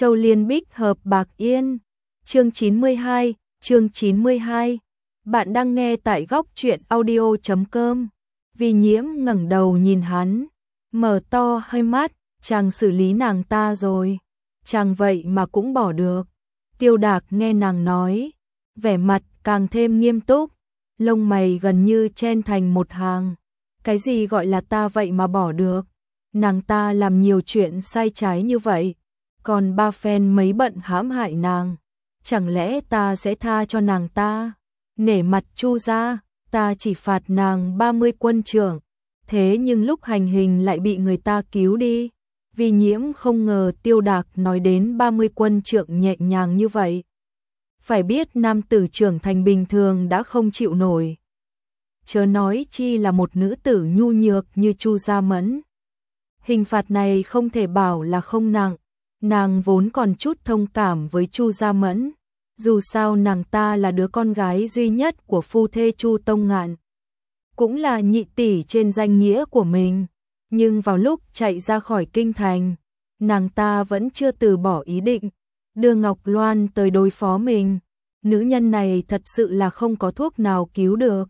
Châu Liên Bích hợp Bạc Yên. Chương 92, chương 92. Bạn đang nghe tại góc truyện audio.com. Vi Nhiễm ngẩng đầu nhìn hắn, mở to hai mắt, chàng xử lý nàng ta rồi. Chàng vậy mà cũng bỏ được. Tiêu Đạc nghe nàng nói, vẻ mặt càng thêm nghiêm túc, lông mày gần như chen thành một hàng. Cái gì gọi là ta vậy mà bỏ được? Nàng ta làm nhiều chuyện sai trái như vậy, còn ba phen mấy bận hãm hại nàng, chẳng lẽ ta sẽ tha cho nàng ta? Nể mặt Chu gia, ta chỉ phạt nàng 30 quân trưởng, thế nhưng lúc hành hình lại bị người ta cứu đi. Vi Nhiễm không ngờ Tiêu Đạc nói đến 30 quân trưởng nhẹ nhàng như vậy. Phải biết nam tử trưởng thành bình thường đã không chịu nổi, chớ nói chi là một nữ tử nhu nhược như Chu Gia Mẫn. Hình phạt này không thể bảo là không nặng, nàng vốn còn chút thông cảm với Chu Gia Mẫn, dù sao nàng ta là đứa con gái duy nhất của phu thê Chu Tông Ngạn, cũng là nhị tỷ trên danh nghĩa của mình, nhưng vào lúc chạy ra khỏi kinh thành, nàng ta vẫn chưa từ bỏ ý định đưa Ngọc Loan tới đối phó mình. Nữ nhân này thật sự là không có thuốc nào cứu được.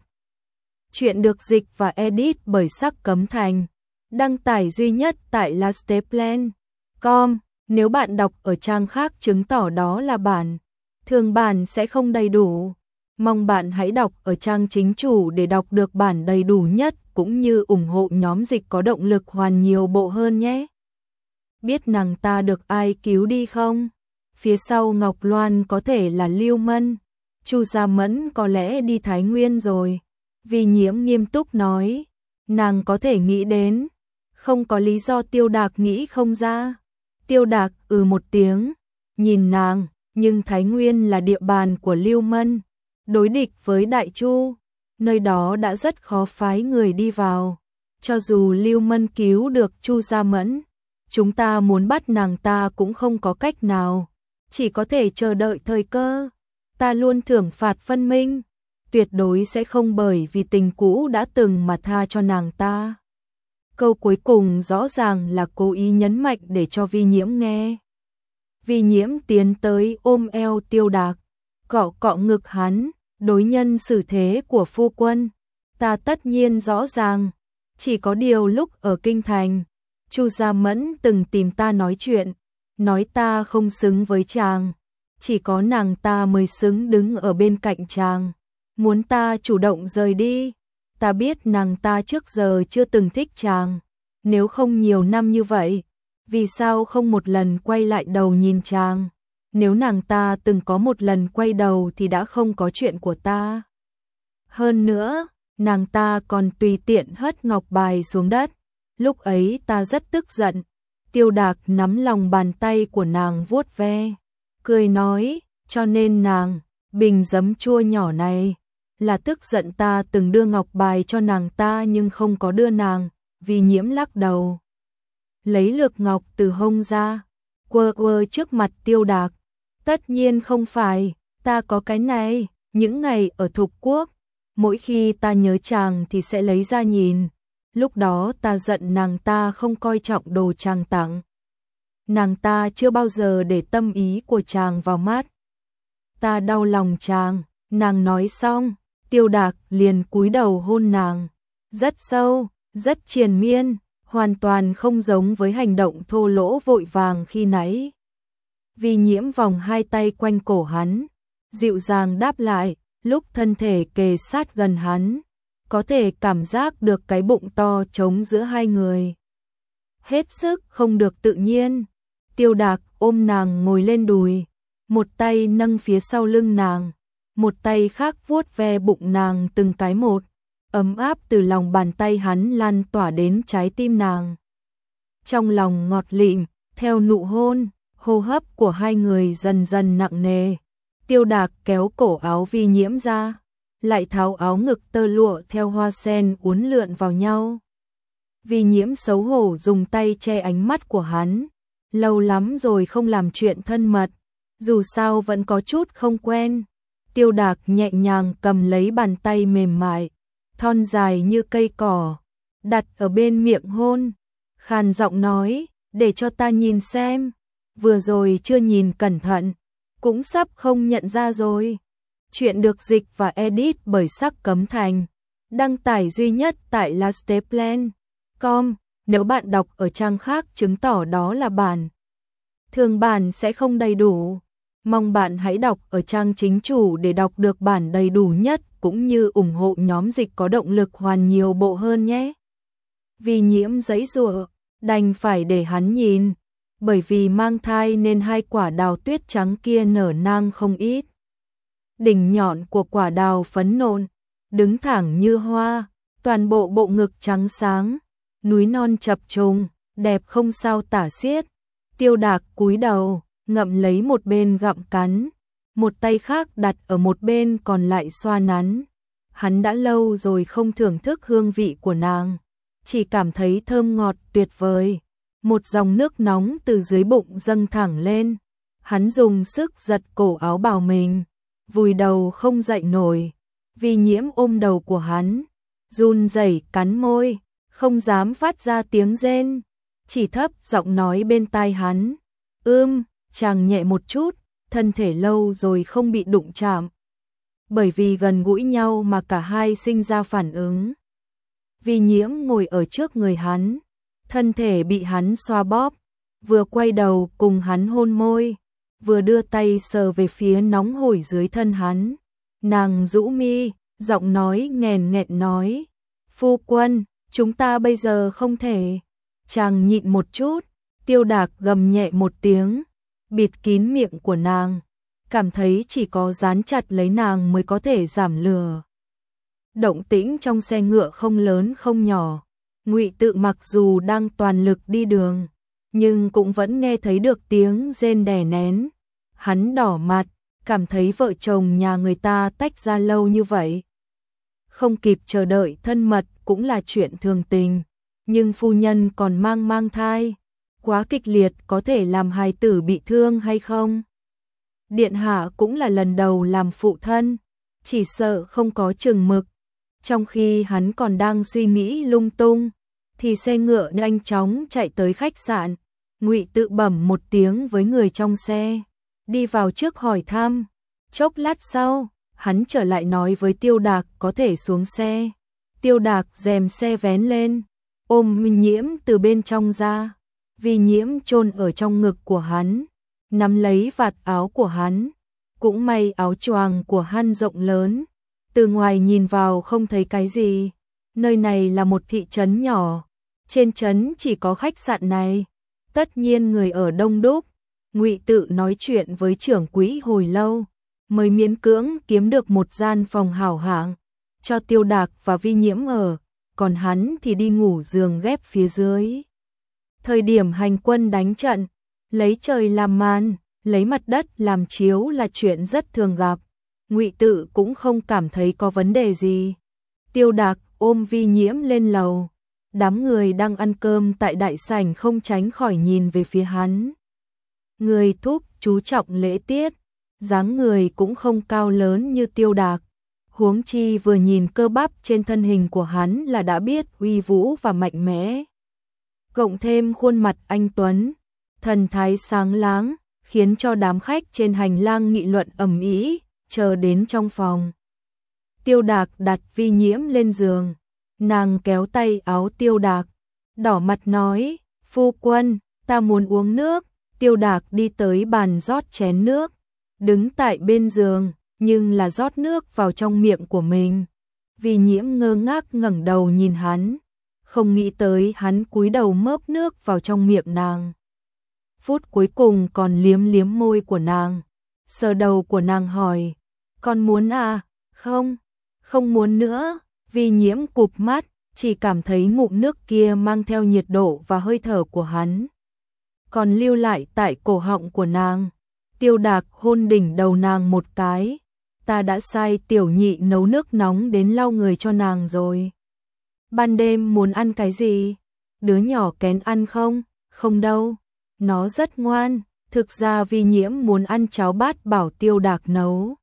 Chuyện được dịch và edit bởi Sắc Cấm Thành, đăng tải duy nhất tại lasteplan.com. Nếu bạn đọc ở trang khác chứng tỏ đó là bản thường bản sẽ không đầy đủ. Mong bạn hãy đọc ở trang chính chủ để đọc được bản đầy đủ nhất, cũng như ủng hộ nhóm dịch có động lực hoàn nhiều bộ hơn nhé. Biết nàng ta được ai cứu đi không? Phía sau Ngọc Loan có thể là Lưu Mân, Chu Gia Mẫn có lẽ đi Thái Nguyên rồi. Vi Nhiễm nghiêm túc nói, nàng có thể nghĩ đến, không có lý do Tiêu Đạc nghĩ không ra. Tiêu Đạc một tiếng, nhìn nàng, nhưng Thái Nguyên là địa bàn của Lưu Mân, đối địch với Đại Chu, nơi đó đã rất khó phái người đi vào. Cho dù Lưu Mân cứu được Chu Gia Mẫn, chúng ta muốn bắt nàng ta cũng không có cách nào, chỉ có thể chờ đợi thời cơ. Ta luôn thưởng phạt phân minh, tuyệt đối sẽ không bởi vì tình cũ đã từng mà tha cho nàng ta. Câu cuối cùng rõ ràng là cố ý nhấn mạnh để cho Vi Nhiễm nghe. Vi Nhiễm tiến tới ôm eo Tiêu Đạc, cọ cọ ngực hắn, đối nhân xử thế của phu quân, ta tất nhiên rõ ràng. Chỉ có điều lúc ở kinh thành, Chu Gia Mẫn từng tìm ta nói chuyện, nói ta không xứng với chàng, chỉ có nàng ta mới xứng đứng ở bên cạnh chàng, muốn ta chủ động rời đi. Ta biết nàng ta trước giờ chưa từng thích chàng, nếu không nhiều năm như vậy, vì sao không một lần quay lại đầu nhìn chàng? Nếu nàng ta từng có một lần quay đầu thì đã không có chuyện của ta. Hơn nữa, nàng ta còn tùy tiện hất ngọc bài xuống đất, lúc ấy ta rất tức giận. Tiêu Đạc nắm lòng bàn tay của nàng vuốt ve, cười nói, cho nên nàng, bình giấm chua nhỏ này, là tức giận ta từng đưa ngọc bài cho nàng ta nhưng không có đưa nàng. Vi Nhiễm lắc đầu, lấy lược ngọc từ hông ra, quơ quơ trước mặt Tiêu Đạc. Tất nhiên không phải, ta có cái này, những ngày ở Thục Quốc, mỗi khi ta nhớ chàng thì sẽ lấy ra nhìn. Lúc đó ta giận nàng ta không coi trọng đồ chàng tặng. Nàng ta chưa bao giờ để tâm ý của chàng vào mắt. Ta đau lòng chàng. Nàng nói xong, Tiêu Đạc liền cúi đầu hôn nàng, rất sâu, rất triền miên, hoàn toàn không giống với hành động thô lỗ vội vàng khi nãy. Vi Nhiễm vòng hai tay quanh cổ hắn, dịu dàng đáp lại, lúc thân thể kề sát gần hắn, có thể cảm giác được cái bụng to trống giữa hai người. Hết sức không được tự nhiên. Tiêu Đạc ôm nàng ngồi lên đùi, một tay nâng phía sau lưng nàng, một tay khác vuốt ve bụng nàng từng cái một, ấm áp từ lòng bàn tay hắn lan tỏa đến trái tim nàng. Trong lòng ngọt lịm, theo nụ hôn, hô hấp của hai người dần dần nặng nề. Tiêu Đạc kéo cổ áo Vi Nhiễm ra, lại tháo áo ngực tơ lụa theo hoa sen uốn lượn vào nhau. Vi Nhiễm xấu hổ dùng tay che ánh mắt của hắn, lâu lắm rồi không làm chuyện thân mật, dù sao vẫn có chút không quen. Tiêu Đạc nhẹ nhàng cầm lấy bàn tay mềm mại, thon dài như cây cỏ, đặt ở bên miệng hôn, khàn giọng nói, để cho ta nhìn xem. vừa rồi chưa nhìn cẩn thận, cũng sắp không nhận ra rồi. Chuyện được dịch và edit bởi Sắc Cấm Thành, đăng tải duy nhất tại lasteplan.com. Nếu bạn đọc ở trang khác chứng tỏ đó là bản thường bản sẽ không đầy đủ. Mong bạn hãy đọc ở trang chính chủ để đọc được bản đầy đủ nhất cũng như ủng hộ nhóm dịch có động lực hoàn nhiều bộ hơn nhé. Vì Nhiễm giãy giụa, đành phải để hắn nhìn, bởi vì mang thai nên 2 quả đào tuyết trắng kia nở nang không ít. Đỉnh nhọn của quả đào phấn nộn, đứng thẳng như hoa, toàn bộ bộ ngực trắng sáng, núi non chập trùng, đẹp không sao tả xiết. Tiêu Đạc cúi đầu, ngậm lấy một bên gặm cắn, một tay khác đặt ở một bên còn lại xoa nắn. Hắn đã lâu rồi không thưởng thức hương vị của nàng, chỉ cảm thấy thơm ngọt tuyệt vời. Một dòng nước nóng từ dưới bụng dâng thẳng lên, hắn dùng sức giật cổ áo bào mình, vùi đầu không dậy nổi. Vì Nhiễm ôm đầu của hắn, run rẩy cắn môi, không dám phát ra tiếng rên, chỉ thấp giọng nói bên tai hắn, chàng nhẹ một chút, thân thể lâu rồi không bị đụng chạm. Bởi vì gần gũi nhau mà cả hai sinh ra phản ứng. Vì Nhiễm ngồi ở trước người hắn, thân thể bị hắn xoa bóp, vừa quay đầu cùng hắn hôn môi, vừa đưa tay sờ về phía nóng hổi dưới thân hắn. Nàng rũ mi, giọng nói nghèn nghẹn nói, phu quân, chúng ta bây giờ không thể. Chàng nhịn một chút, Tiêu Đạc gầm nhẹ một tiếng, bịt kín miệng của nàng, cảm thấy chỉ có dán chặt lấy nàng mới có thể giảm lửa. Động tĩnh trong xe ngựa không lớn không nhỏ, Ngụy Tự mặc dù đang toàn lực đi đường, nhưng cũng vẫn nghe thấy được tiếng rên đè nén. Hắn đỏ mặt, cảm thấy vợ chồng nhà người ta tách ra lâu như vậy, không kịp chờ đợi thân mật cũng là chuyện thường tình, nhưng phu nhân còn mang thai, quá kịch liệt có thể làm hài tử bị thương hay không? Điện hạ cũng là lần đầu làm phụ thân, chỉ sợ không có chừng mực. Trong khi hắn còn đang suy nghĩ lung tung, thì xe ngựa nhanh chóng chạy tới khách sạn. Ngụy Tự bẩm một tiếng với người trong xe, đi vào trước hỏi thăm. Chốc lát sau, hắn trở lại nói với Tiêu Đạc có thể xuống xe. Tiêu Đạc rèm xe vén lên, ôm Nhiễm từ bên trong ra. Vì Nhiễm chôn ở trong ngực của hắn, nắm lấy vạt áo của hắn. Cũng may áo choàng của hắn rộng lớn, từ ngoài nhìn vào không thấy cái gì. Nơi này là một thị trấn nhỏ, trên trấn chỉ có khách sạn này, tất nhiên người ở đông đúc. Ngụy Tự nói chuyện với trưởng quỹ hồi lâu, mới miễn cưỡng kiếm được một gian phòng hảo hạng cho Tiêu Đạc và Vi Nhiễm ở, còn hắn thì đi ngủ giường ghép phía dưới. Thời điểm hành quân đánh trận, lấy trời làm màn, lấy mặt đất làm chiếu là chuyện rất thường gặp. Ngụy Tự cũng không cảm thấy có vấn đề gì. Tiêu Đạc ôm Vi Nhiễm lên lầu, đám người đang ăn cơm tại đại sảnh không tránh khỏi nhìn về phía hắn. Người Thúc chú trọng lễ tiết, dáng người cũng không cao lớn như Tiêu Đạc, huống chi vừa nhìn cơ bắp trên thân hình của hắn là đã biết uy vũ và mạnh mẽ. Cộng thêm khuôn mặt anh tuấn, thần thái sáng láng, khiến cho đám khách trên hành lang nghị luận ầm ĩ. Chờ đến trong phòng, Tiêu Đạc đặt Vi Nhiễm lên giường, nàng kéo tay áo Tiêu Đạc, đỏ mặt nói, phu quân, ta muốn uống nước. Tiêu Đạc đi tới bàn rót chén nước, đứng tại bên giường, nhưng là rót nước vào trong miệng của mình. Vi Nhiễm ngơ ngác ngẩng đầu nhìn hắn, không nghĩ tới hắn cúi đầu mớp nước vào trong miệng nàng. Phút cuối cùng còn liếm liếm môi của nàng, sờ đầu của nàng hỏi, con muốn à? Không, không muốn nữa. Vi Nhiễm cụp mắt, chỉ cảm thấy ngụm nước kia mang theo nhiệt độ và hơi thở của hắn, còn lưu lại tại cổ họng của nàng. Tiêu Đạc hôn đỉnh đầu nàng một cái, ta đã sai tiểu nhị nấu nước nóng đến lau người cho nàng rồi. Ban đêm muốn ăn cái gì? Đứa nhỏ kén ăn không? Không đâu, nó rất ngoan. Thực ra Vi Nhiễm muốn ăn cháo bát bảo Tiêu Đạc nấu.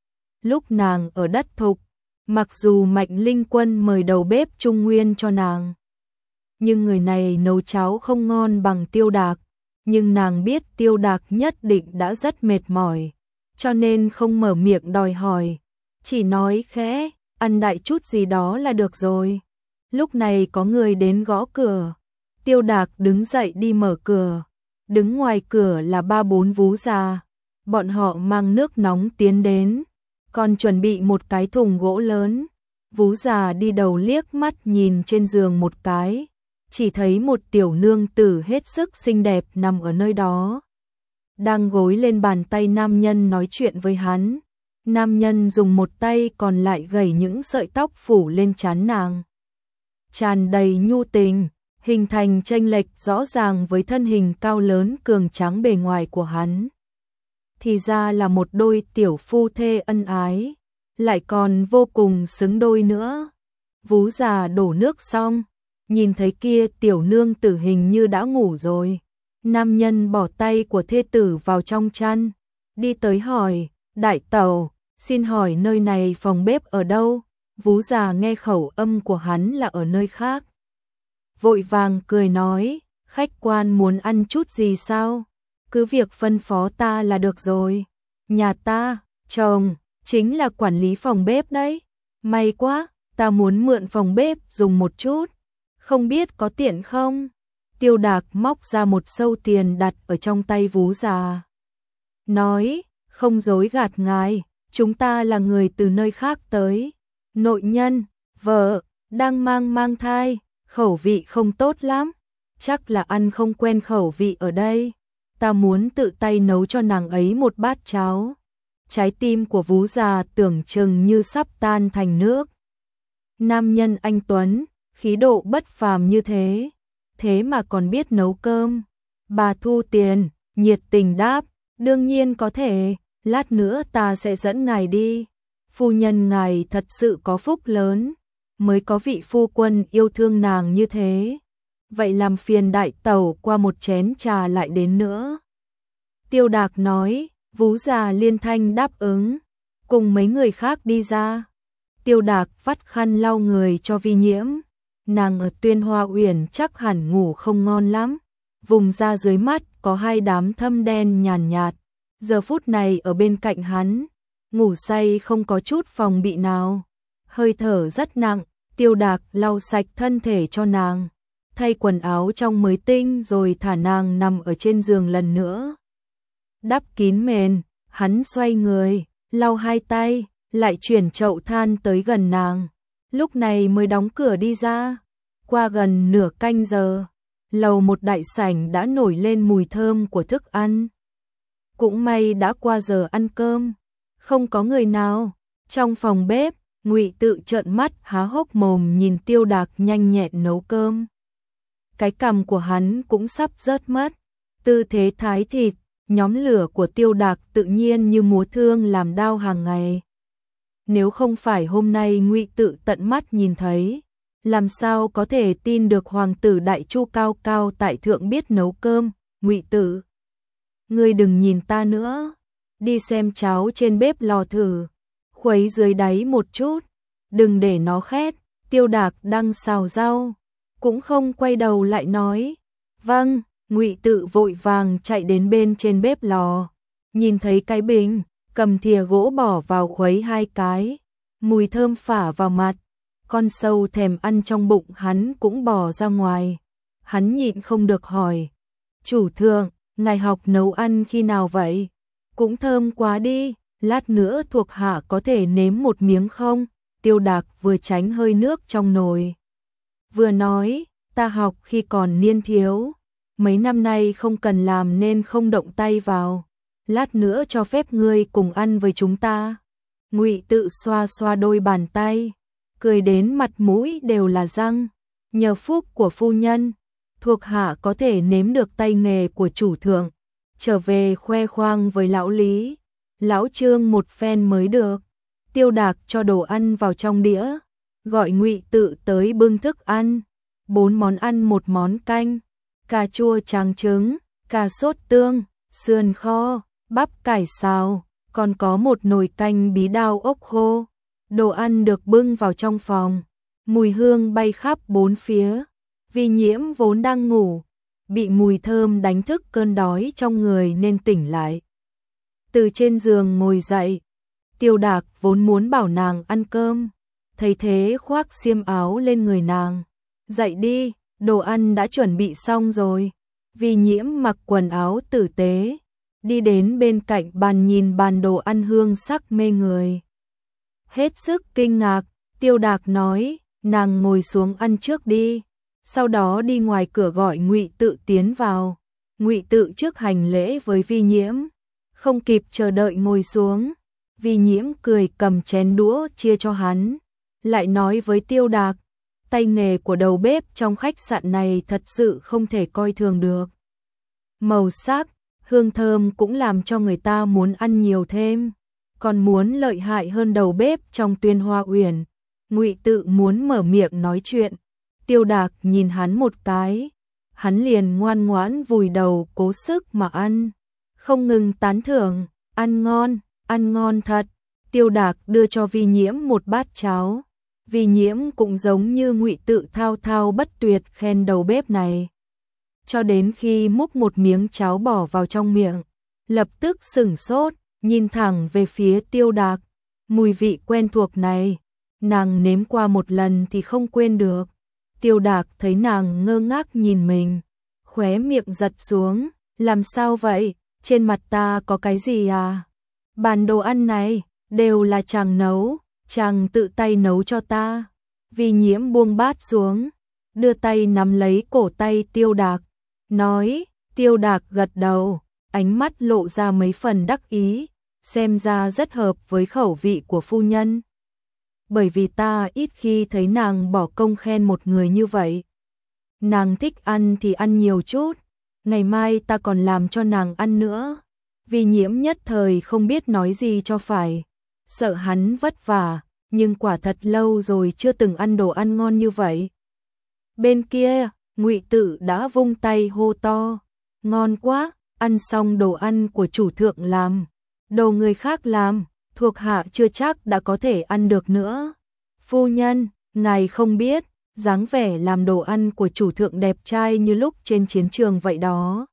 Lúc nàng ở đất thục, mặc dù Mạnh Linh Quân mời đầu bếp Trung Nguyên cho nàng, nhưng người này nấu cháo không ngon bằng Tiêu Đạc. nhưng nàng biết Tiêu Đạc nhất định đã rất mệt mỏi, cho nên không mở miệng đòi hỏi, chỉ nói khẽ, ăn đại chút gì đó là được rồi. Lúc này có người đến gõ cửa, Tiêu Đạc đứng dậy đi mở cửa, đứng ngoài cửa là 3-4 vú già, bọn họ mang nước nóng tiến đến, còn chuẩn bị một cái thùng gỗ lớn. Vú già đi đầu liếc mắt nhìn trên giường một cái, chỉ thấy một tiểu nương tử hết sức xinh đẹp nằm ở nơi đó, đang gối lên bàn tay nam nhân nói chuyện với hắn. Nam nhân dùng một tay còn lại gẩy những sợi tóc phủ lên trán nàng, tràn đầy nhu tình, hình thành chênh lệch rõ ràng với thân hình cao lớn cường tráng bề ngoài của hắn. Thì ra là một đôi tiểu phu thê ân ái, lại còn vô cùng xứng đôi nữa. Vú già đổ nước xong, nhìn thấy kia tiểu nương tử hình như đã ngủ rồi. Nam nhân bỏ tay của thê tử vào trong chăn, đi tới hỏi, đại tẩu, xin hỏi nơi này phòng bếp ở đâu? Vú già nghe khẩu âm của hắn là ở nơi khác, vội vàng cười nói, khách quan muốn ăn chút gì sao? Cứ việc phân phó ta là được rồi. Nhà ta, chồng, chính là quản lý phòng bếp đấy. May quá, ta muốn mượn phòng bếp dùng một chút. Không biết có tiện không? Tiêu Đạc móc ra một sâu tiền đặt ở trong tay vú già, nói, không dối gạt ngài, chúng ta là người từ nơi khác tới. Nội nhân, vợ, đang mang thai, khẩu vị không tốt lắm. Chắc là ăn không quen khẩu vị ở đây. Ta muốn tự tay nấu cho nàng ấy một bát cháo. Trái tim của vú già tưởng chừng như sắp tan thành nước. Nam nhân anh tuấn, khí độ bất phàm như thế, thế mà còn biết nấu cơm. Bà thu tiền, nhiệt tình đáp, đương nhiên có thể, lát nữa ta sẽ dẫn ngài đi. Phu nhân ngài thật sự có phúc lớn, mới có vị phu quân yêu thương nàng như thế. Vậy làm phiền đại tẩu qua một chén trà lại đến nữa. Tiêu Đạc nói, vú già liên thanh đáp ứng, cùng mấy người khác đi ra. Tiêu Đạc vắt khăn lau người cho Vi Nhiễm, nàng ở Tuyên Hoa Uyển chắc hẳn ngủ không ngon lắm. Vùng da dưới mắt có 2 đám thâm đen nhàn nhạt, giờ phút này ở bên cạnh hắn, ngủ say không có chút phòng bị nào, hơi thở rất nặng. Tiêu Đạc lau sạch thân thể cho nàng, thay quần áo trong mới tinh rồi thả nàng nằm ở trên giường lần nữa. Đắp kín mền, hắn xoay người, lau 2 tay, lại chuyển chậu than tới gần nàng, lúc này mới đóng cửa đi ra. Qua gần nửa canh giờ, lầu một đại sảnh đã nổi lên mùi thơm của thức ăn. Cũng may đã qua giờ ăn cơm, không có người nào. Trong phòng bếp, Ngụy Tự trợn mắt há hốc mồm nhìn Tiêu Đạc nhanh nhẹn nấu cơm. Cái cằm của hắn cũng sắp rớt mất, tư thế thái thịt, nhóm lửa của Tiêu Đạc tự nhiên như múa thương làm đau hàng ngày. Nếu không phải hôm nay Ngụy Tự tận mắt nhìn thấy, làm sao có thể tin được hoàng tử Đại Chu cao cao tại thượng biết nấu cơm. Ngụy Tự, ngươi đừng nhìn ta nữa, đi xem cháo trên bếp lò thử, khuấy dưới đáy một chút, đừng để nó khét. Tiêu Đạc đang xào rau, cũng không quay đầu lại nói, vâng. Ngụy Tự vội vàng chạy đến bên trên bếp lò, nhìn thấy cái bình, cầm thìa gỗ bỏ vào khuấy 2 cái, mùi thơm phả vào mặt, con sâu thèm ăn trong bụng hắn cũng bò ra ngoài. Hắn nhịn không được hỏi, chủ thượng, ngài học nấu ăn khi nào vậy? Cũng thơm quá đi, lát nữa thuộc hạ có thể nếm một miếng không? Tiêu Đạc vừa tránh hơi nước trong nồi, vừa nói, ta học khi còn niên thiếu, mấy năm nay không cần làm nên không động tay vào, lát nữa cho phép ngươi cùng ăn với chúng ta. Ngụy Tự xoa xoa đôi bàn tay, cười đến mặt mũi đều là răng, nhờ phúc của phu nhân, thuộc hạ có thể nếm được tay nghề của chủ thượng, trở về khoe khoang với lão Lý, lão Trương một phen mới được. Tiêu Đạc cho đồ ăn vào trong đĩa, gọi Ngụy Tự tới bưng thức ăn, 4 món ăn 1 món canh, cà chua tráng trứng, cà sốt tương, sườn kho, bắp cải xào, còn có một nồi canh bí đao ốc khô. Đồ ăn được bưng vào trong phòng, mùi hương bay khắp 4 phía. Vi Nhiễm vốn đang ngủ, bị mùi thơm đánh thức cơn đói trong người nên tỉnh lại. Từ trên giường ngồi dậy, Tiêu Đạc vốn muốn bảo nàng ăn cơm, thấy thế khoác xiêm áo lên người nàng. Dậy đi, đồ ăn đã chuẩn bị xong rồi. Vi Nhiễm mặc quần áo tử tế, đi đến bên cạnh bàn nhìn bàn đồ ăn hương sắc mê người. Hết sức kinh ngạc, Tiêu Đạc nói, nàng ngồi xuống ăn trước đi. Sau đó đi ngoài cửa gọi Ngụy Tự tiến vào. Ngụy Tự trước hành lễ với Vi Nhiễm, không kịp chờ đợi ngồi xuống. Vi Nhiễm cười cầm chén đũa chia cho hắn, lại nói với Tiêu Đạc, tay nghề của đầu bếp trong khách sạn này thật sự không thể coi thường được. Màu sắc, hương thơm cũng làm cho người ta muốn ăn nhiều thêm, còn muốn lợi hại hơn đầu bếp trong Tuyên Hoa Uyển. Ngụy Tự muốn mở miệng nói chuyện, Tiêu Đạc nhìn hắn một cái, hắn liền ngoan ngoãn vùi đầu cố sức mà ăn, không ngừng tán thưởng, ăn ngon thật. Tiêu Đạc đưa cho Vi Nhiễm một bát cháo. Vi Nhiễm cũng giống như Ngụy Tự thao thao bất tuyệt khen đầu bếp này. Cho đến khi múc một miếng cháo bỏ vào trong miệng, lập tức sửng sốt, nhìn thẳng về phía Tiêu Đạc. Mùi vị quen thuộc này, nàng nếm qua một lần thì không quên được. Tiêu Đạc thấy nàng ngơ ngác nhìn mình, khóe miệng giật xuống, làm sao vậy, trên mặt ta có cái gì à? Bàn đồ ăn này, đều là chàng nấu, chàng tự tay nấu cho ta. Vi Nhiễm buông bát xuống, đưa tay nắm lấy cổ tay Tiêu Đạc, nói. Tiêu Đạc gật đầu, ánh mắt lộ ra mấy phần đắc ý, xem ra rất hợp với khẩu vị của phu nhân. Bởi vì ta ít khi thấy nàng bỏ công khen một người như vậy. Nàng thích ăn thì ăn nhiều chút, ngày mai ta còn làm cho nàng ăn nữa. Vi Nhiễm nhất thời không biết nói gì cho phải, sợ hắn vất vả, nhưng quả thật lâu rồi chưa từng ăn đồ ăn ngon như vậy. Bên kia, Ngụy Tự đã vung tay hô to, ngon quá, ăn xong đồ ăn của chủ thượng làm, đồ người khác làm, thuộc hạ chưa chắc đã có thể ăn được nữa. Phu nhân, ngài không biết, dáng vẻ làm đồ ăn của chủ thượng đẹp trai như lúc trên chiến trường vậy đó.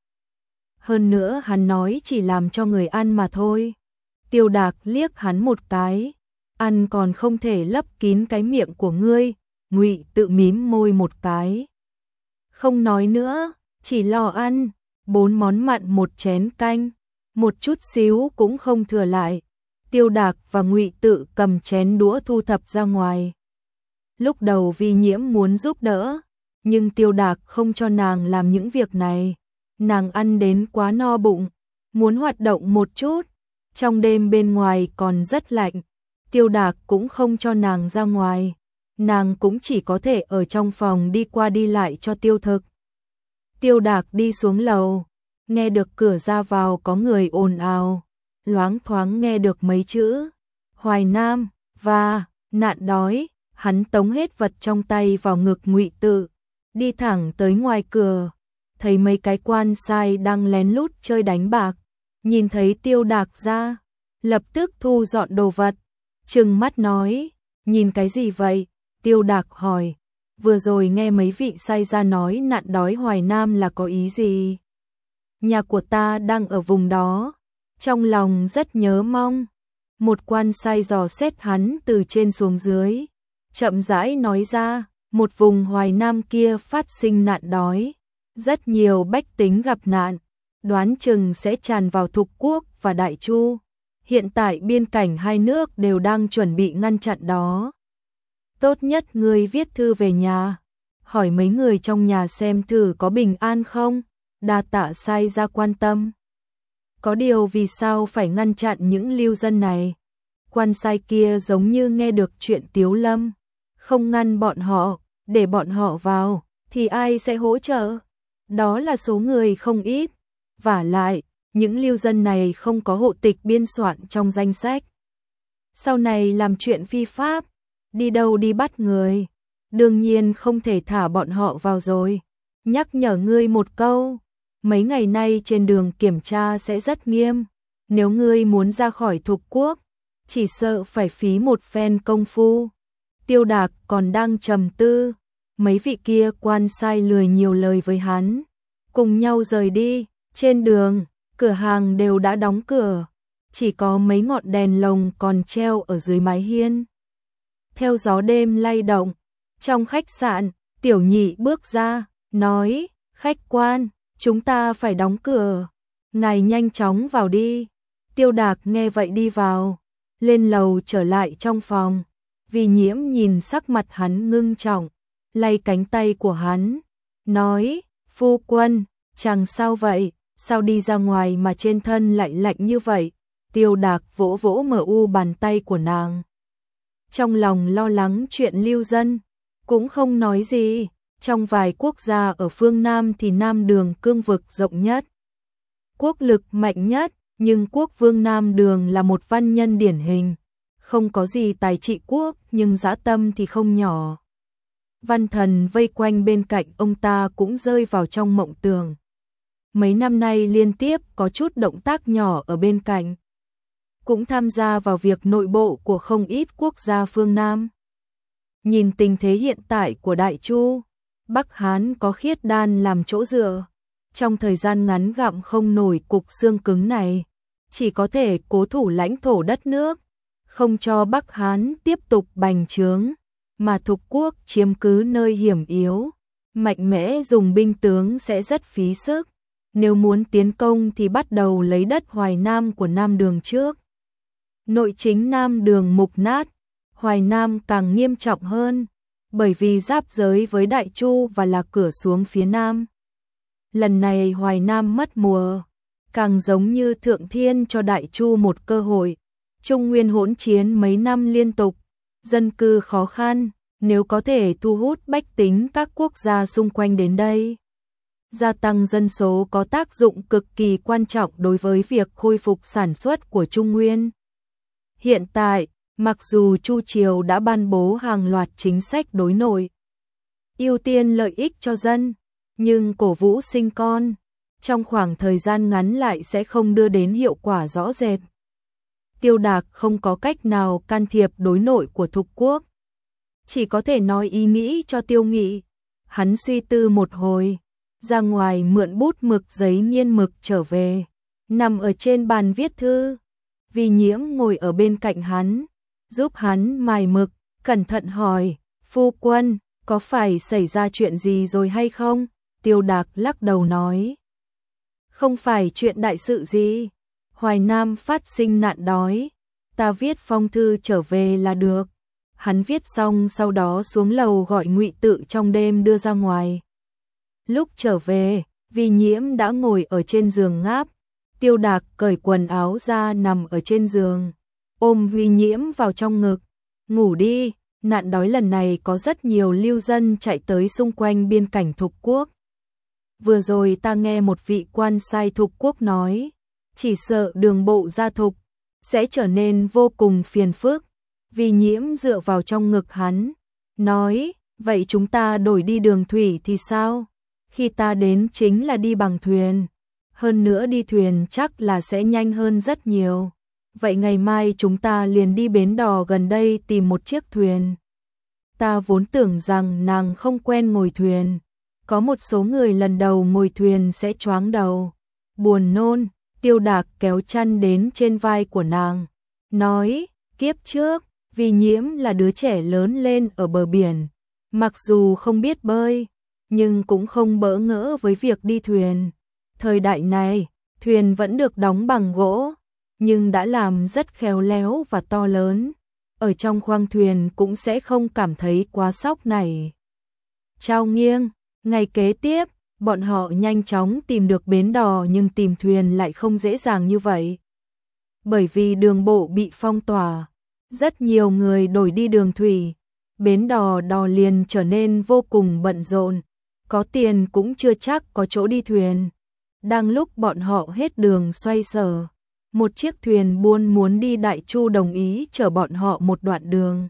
Hơn nữa hắn nói chỉ làm cho người ăn mà thôi. Tiêu Đạc liếc hắn một cái, ăn còn không thể lấp kín cái miệng của ngươi. Ngụy Tự mím môi một cái, không nói nữa, chỉ lo ăn, 4 món mặn một chén canh, một chút xíu cũng không thừa lại. Tiêu Đạc và Ngụy Tự cầm chén đũa thu thập ra ngoài. Lúc đầu Vi Nhiễm muốn giúp đỡ, nhưng Tiêu Đạc không cho nàng làm những việc này. Nàng ăn đến quá no bụng, muốn hoạt động một chút. Trong đêm bên ngoài còn rất lạnh, Tiêu Đạc cũng không cho nàng ra ngoài. Nàng cũng chỉ có thể ở trong phòng đi qua đi lại cho tiêu thực. Tiêu Đạc đi xuống lầu, nghe được cửa ra vào có người ồn ào, loáng thoáng nghe được mấy chữ Hoài Nam và nạn đói. Hắn tống hết vật trong tay vào ngực Ngụy Tự, đi thẳng tới ngoài cửa, thấy mấy cái quan sai đang lén lút chơi đánh bạc, nhìn thấy Tiêu Đạc ra, lập tức thu dọn đồ vật, trừng mắt nói, nhìn cái gì vậy? Tiêu Đạc hỏi, vừa rồi nghe mấy vị sai ra nói nạn đói Hoài Nam là có ý gì? Nhà của ta đang ở vùng đó, trong lòng rất nhớ mong. Một quan sai dò xét hắn từ trên xuống dưới, chậm rãi nói ra, một vùng Hoài Nam kia phát sinh nạn đói, rất nhiều bách tính gặp nạn, đoán chừng sẽ tràn vào Thục Quốc và Đại Chu. Hiện tại biên cảnh hai nước đều đang chuẩn bị ngăn chặn đó. Tốt nhất ngươi viết thư về nhà, hỏi mấy người trong nhà xem thử có bình an không, đa tạ sai ra quan tâm. Có điều vì sao phải ngăn chặn những lưu dân này? Quan sai kia giống như nghe được chuyện Tiếu Lâm, không ngăn bọn họ, để bọn họ vào, thì ai sẽ hỗ trợ? Đó là số người không ít, vả lại, những lưu dân này không có hộ tịch biên soạn trong danh sách. Sau này làm chuyện phi pháp, đi đâu đi bắt người, đương nhiên không thể thả bọn họ vào rồi. Nhắc nhở ngươi một câu, mấy ngày nay trên đường kiểm tra sẽ rất nghiêm, nếu ngươi muốn ra khỏi Thục Quốc, chỉ sợ phải phí một phen công phu. Tiêu Đạc còn đang trầm tư, mấy vị kia quan sai lười nhiều lời với hắn, cùng nhau rời đi. Trên đường, cửa hàng đều đã đóng cửa, chỉ có mấy ngọn đèn lồng còn treo ở dưới mái hiên. Theo gió đêm lay động, trong khách sạn, Tiểu Nhị bước ra, nói, khách quan, chúng ta phải đóng cửa, ngài nhanh chóng vào đi. Tiêu Đạc nghe vậy đi vào, lên lầu trở lại trong phòng. Vì Nhiễm nhìn sắc mặt hắn ngưng trọng, lay cánh tay của hắn, nói, phu quân, chàng sao vậy, sao đi ra ngoài mà trên thân lại lạnh như vậy? Tiêu Đạc vỗ vỗ bàn tay của nàng. Trong lòng lo lắng chuyện Lưu Dân, cũng không nói gì. Trong vài quốc gia ở phương Nam thì Nam Đường cương vực rộng nhất, quốc lực mạnh nhất, nhưng quốc vương Nam Đường là một văn nhân điển hình, không có gì tài trị quốc nhưng dã tâm thì không nhỏ. Văn thần vây quanh bên cạnh ông ta cũng rơi vào trong mộng tưởng. Mấy năm nay liên tiếp có chút động tác nhỏ ở bên cạnh, cũng tham gia vào việc nội bộ của không ít quốc gia phương Nam. Nhìn tình thế hiện tại của Đại Chu, Bắc Hán có Khiết Đan làm chỗ dựa, trong thời gian ngắn gặm không nổi cục xương cứng này, chỉ có thể cố thủ lãnh thổ đất nước, không cho Bắc Hán tiếp tục bành trướng, mà Thục quốc chiếm cứ nơi hiểm yếu, mạnh mẽ dùng binh tướng sẽ rất phí sức. Nếu muốn tiến công thì bắt đầu lấy đất Hoài Nam của Nam Đường trước. Nội chính Nam Đường mục nát, Hoài Nam càng nghiêm trọng hơn, bởi vì giáp giới với Đại Chu và là cửa xuống phía Nam. Lần này Hoài Nam mất mùa, càng giống như Thượng Thiên cho Đại Chu một cơ hội. Trung Nguyên hỗn chiến mấy năm liên tục, dân cư khó khăn, nếu có thể thu hút bách tính các quốc gia xung quanh đến đây, gia tăng dân số có tác dụng cực kỳ quan trọng đối với việc khôi phục sản xuất của Trung Nguyên. Hiện tại, mặc dù Chu Triều đã ban bố hàng loạt chính sách đối nội, ưu tiên lợi ích cho dân, nhưng cổ vũ sinh con, trong khoảng thời gian ngắn lại sẽ không đưa đến hiệu quả rõ rệt. Tiêu Đạc không có cách nào can thiệp đối nội của Thục quốc, chỉ có thể nói ý nghĩ cho Tiêu Nghị. Hắn suy tư một hồi, ra ngoài mượn bút mực giấy nghiên mực trở về, nằm ở trên bàn viết thư. Vì Nhiễm ngồi ở bên cạnh hắn, giúp hắn mài mực, cẩn thận hỏi, phu quân, có phải xảy ra chuyện gì rồi hay không? Tiêu Đạc lắc đầu nói, không phải chuyện đại sự gì, Hoài Nam phát sinh nạn đói, ta viết phong thư trở về là được. Hắn viết xong sau đó xuống lầu gọi Ngụy Tự trong đêm đưa ra ngoài. Lúc trở về, Vì Nhiễm đã ngồi ở trên giường ngáp. Tiêu Đạc cởi quần áo ra nằm ở trên giường, ôm Vì Nhiễm vào trong ngực. Ngủ đi, nạn đói lần này có rất nhiều lưu dân chạy tới xung quanh biên cảnh Thục quốc. Vừa rồi ta nghe một vị quan sai Thục quốc nói, chỉ sợ đường bộ ra Thục sẽ trở nên vô cùng phiền phức. Vì Nhiễm dựa vào trong ngực hắn, nói, vậy chúng ta đổi đi đường thủy thì sao? Khi ta đến chính là đi bằng thuyền, hơn nữa đi thuyền chắc là sẽ nhanh hơn rất nhiều. Vậy ngày mai chúng ta liền đi bến đò gần đây tìm một chiếc thuyền. Ta vốn tưởng rằng nàng không quen ngồi thuyền, có một số người lần đầu ngồi thuyền sẽ choáng đầu, buồn nôn. Tiêu Đạc kéo chăn đến trên vai của nàng, nói, kiếp trước, Vì Nhiễm là đứa trẻ lớn lên ở bờ biển, mặc dù không biết bơi, nhưng cũng không bỡ ngỡ với việc đi thuyền. Thời đại này, thuyền vẫn được đóng bằng gỗ, nhưng đã làm rất khéo léo và to lớn. Ở trong khoang thuyền cũng sẽ không cảm thấy quá sóc này. Trao nghiêng, ngày kế tiếp, bọn họ nhanh chóng tìm được bến đò nhưng tìm thuyền lại không dễ dàng như vậy. Bởi vì đường bộ bị phong tỏa, rất nhiều người đổi đi đường thủy, bến đò liền trở nên vô cùng bận rộn, có tiền cũng chưa chắc có chỗ đi thuyền. Đang lúc bọn họ hết đường xoay sở, một chiếc thuyền buôn muốn đi Đại Chu đồng ý chở bọn họ một đoạn đường.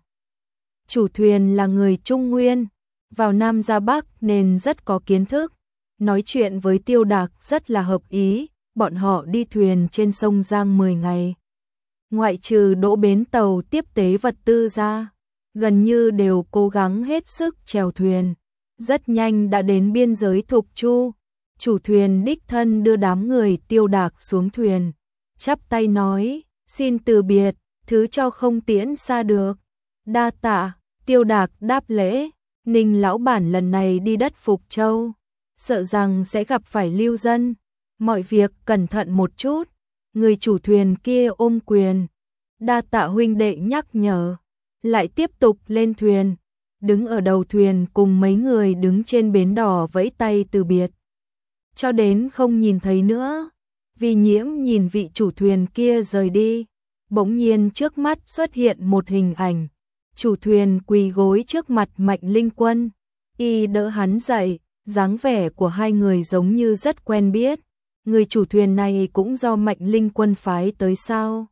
Chủ thuyền là người Trung Nguyên, vào Nam ra Bắc nên rất có kiến thức, nói chuyện với Tiêu Đạc rất là hợp ý. Bọn họ đi thuyền trên sông Giang 10 ngày. Ngoại trừ đỗ bến tàu tiếp tế vật tư ra, gần như đều cố gắng hết sức chèo thuyền. Rất nhanh đã đến biên giới Thục Chu. Chủ thuyền đích thân đưa đám người Tiêu Đạc xuống thuyền, chắp tay nói, xin từ biệt, thứ cho không tiễn xa được. Đa tạ, Tiêu Đạc đáp lễ, Ninh lão bản lần này đi đất Phục Châu, sợ rằng sẽ gặp phải lưu dân, mọi việc cẩn thận một chút. Người chủ thuyền kia ôm quyền, đa tạ huynh đệ nhắc nhở, lại tiếp tục lên thuyền, đứng ở đầu thuyền cùng mấy người đứng trên bến đò vẫy tay từ biệt. Cho đến không nhìn thấy nữa, Vi Nhiễm nhìn vị chủ thuyền kia rời đi, bỗng nhiên trước mắt xuất hiện một hình ảnh, chủ thuyền quỳ gối trước mặt Mạnh Linh Quân, y đỡ hắn dậy, dáng vẻ của hai người giống như rất quen biết. Người chủ thuyền này cũng do Mạnh Linh Quân phái tới sao?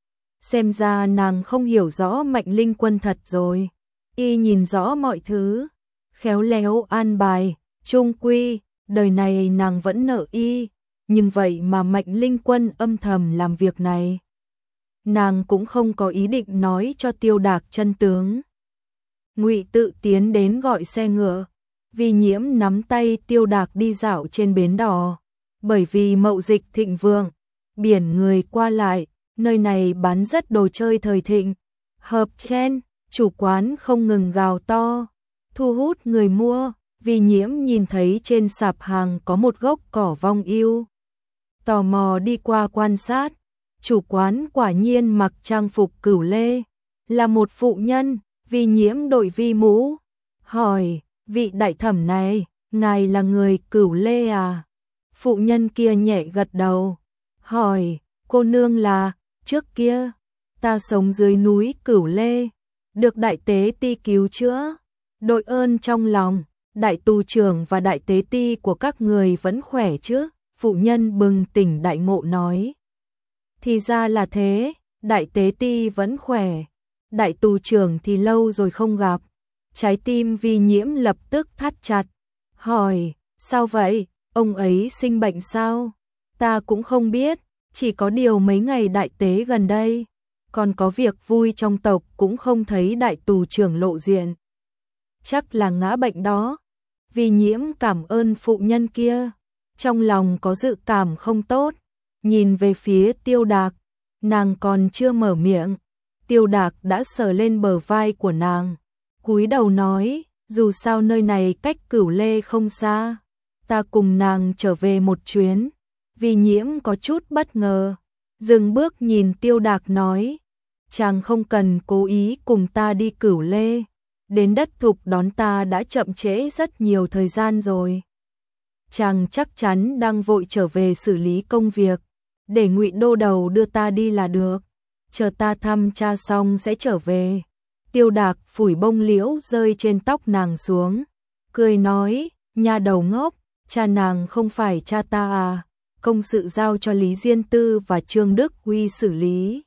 Xem ra nàng không hiểu rõ Mạnh Linh Quân thật rồi. Y nhìn rõ mọi thứ, khéo léo an bài, chung quy, đời này nàng vẫn nợ y, nhưng vậy mà Mạnh Linh Quân âm thầm làm việc này. Nàng cũng không có ý định nói cho Tiêu Đạc chân tướng. Ngụy Tự tiến đến gọi xe ngựa, Vi Nhiễm nắm tay Tiêu Đạc đi dạo trên bến đò. Bởi vì mậu dịch thịnh vượng, biển người qua lại, nơi này bán rất đồ chơi thời thịnh. Hợp chen, chủ quán không ngừng gào to, thu hút người mua. Vi Nhiễm nhìn thấy trên sạp hàng có một gốc cỏ vong ưu, tò mò đi qua quan sát. Chủ quán quả nhiên mặc trang phục cửu lê, là một phụ nhân. Vi Nhiễm đội vi mũ, hỏi, vị đại thẩm này, ngài là người cửu lê à? Phụ nhân kia nhẹ gật đầu, hỏi, cô nương là, trước kia, ta sống dưới núi Cửu Lê, được đại tế ti cứu chữa, đội ơn trong lòng, đại tù trưởng và đại tế ti của các người vẫn khỏe chứ? Phụ nhân bừng tỉnh đại ngộ nói, thì ra là thế, đại tế ti vẫn khỏe, đại tù trưởng thì lâu rồi không gặp. Trái tim Vi Nhiễm lập tức thắt chặt, hỏi, sao vậy? Ông ấy sinh bệnh sao? Ta cũng không biết, chỉ có điều mấy ngày đại tế gần đây, còn có việc vui trong tộc cũng không thấy đại tù trưởng lộ diện. Chắc là ngã bệnh đó. Vi Nhiễm cảm ơn phụ nhân kia, trong lòng có dự cảm không tốt, nhìn về phía Tiêu Đạc, nàng còn chưa mở miệng, Tiêu Đạc đã sờ lên bờ vai của nàng, cúi đầu nói, dù sao nơi này cách Cửu Lê không xa, ta cùng nàng trở về một chuyến. Vi Nhiễm có chút bất ngờ, dừng bước nhìn Tiêu Đạc nói, chàng không cần cố ý cùng ta đi Cửu Lê, đến đất Thục đón ta đã chậm trễ rất nhiều thời gian rồi. Chàng chắc chắn đang vội trở về xử lý công việc, để Ngụy đô đầu đưa ta đi là được, chờ ta thăm cha xong sẽ trở về. Tiêu Đạc phủi bông liễu rơi trên tóc nàng xuống, cười nói, nha đầu ngốc, cha nàng không phải cha ta à, công sự giao cho Lý Diên Tư và Trương Đức Huy xử lý,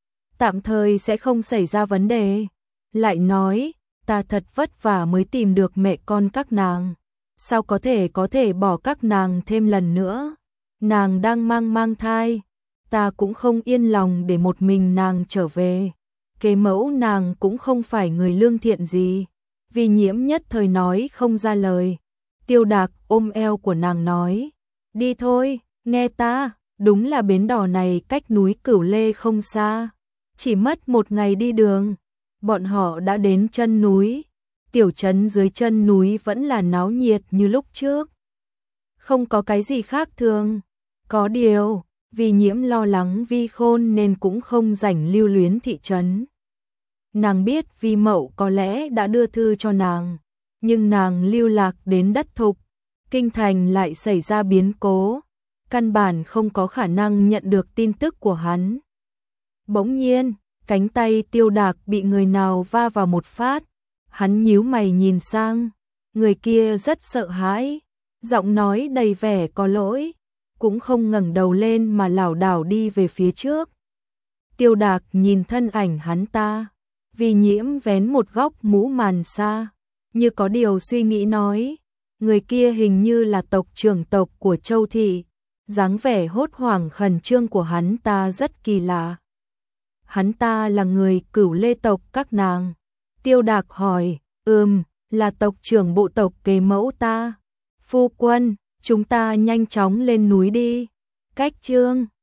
tạm thời sẽ không xảy ra vấn đề. Lại nói, ta thật vất vả mới tìm được mẹ con các nàng, sao có thể bỏ các nàng thêm lần nữa. Nàng đang mang thai, ta cũng không yên lòng để một mình nàng trở về. Kế mẫu nàng cũng không phải người lương thiện gì. Vi Nhiễm nhất thời nói không ra lời. Tiêu Đạc ôm eo của nàng nói, đi thôi, nghe ta, đúng là bến đò này cách núi Cửu Lê không xa, chỉ mất một ngày đi đường. Bọn họ đã đến chân núi, tiểu trấn dưới chân núi vẫn là náo nhiệt như lúc trước, không có cái gì khác thường. Có điều, Vi Nhiễm lo lắng Vi Khôn nên cũng không rảnh lưu luyến thị trấn. Nàng biết Vi Mậu có lẽ đã đưa thư cho nàng, nhưng nàng lưu lạc đến đất Thục, kinh thành lại xảy ra biến cố, căn bản không có khả năng nhận được tin tức của hắn. Bỗng nhiên, cánh tay Tiêu Đạc bị người nào va vào một phát, hắn nhíu mày nhìn sang, người kia rất sợ hãi, giọng nói đầy vẻ có lỗi, cũng không ngẩng đầu lên mà lảo đảo đi về phía trước. Tiêu Đạc nhìn thân ảnh hắn ta, Vi Nhiễm vén một góc mũ màn xa, như có điều suy nghĩ nói, người kia hình như là tộc trưởng tộc của Châu Thị, dáng vẻ hốt hoảng khẩn trương của hắn ta rất kỳ lạ. Hắn ta là người Cửu Lê tộc các nàng. Tiêu Đạc hỏi, là tộc trưởng bộ tộc Kế mẫu ta. Phu quân, chúng ta nhanh chóng lên núi đi. Cách chương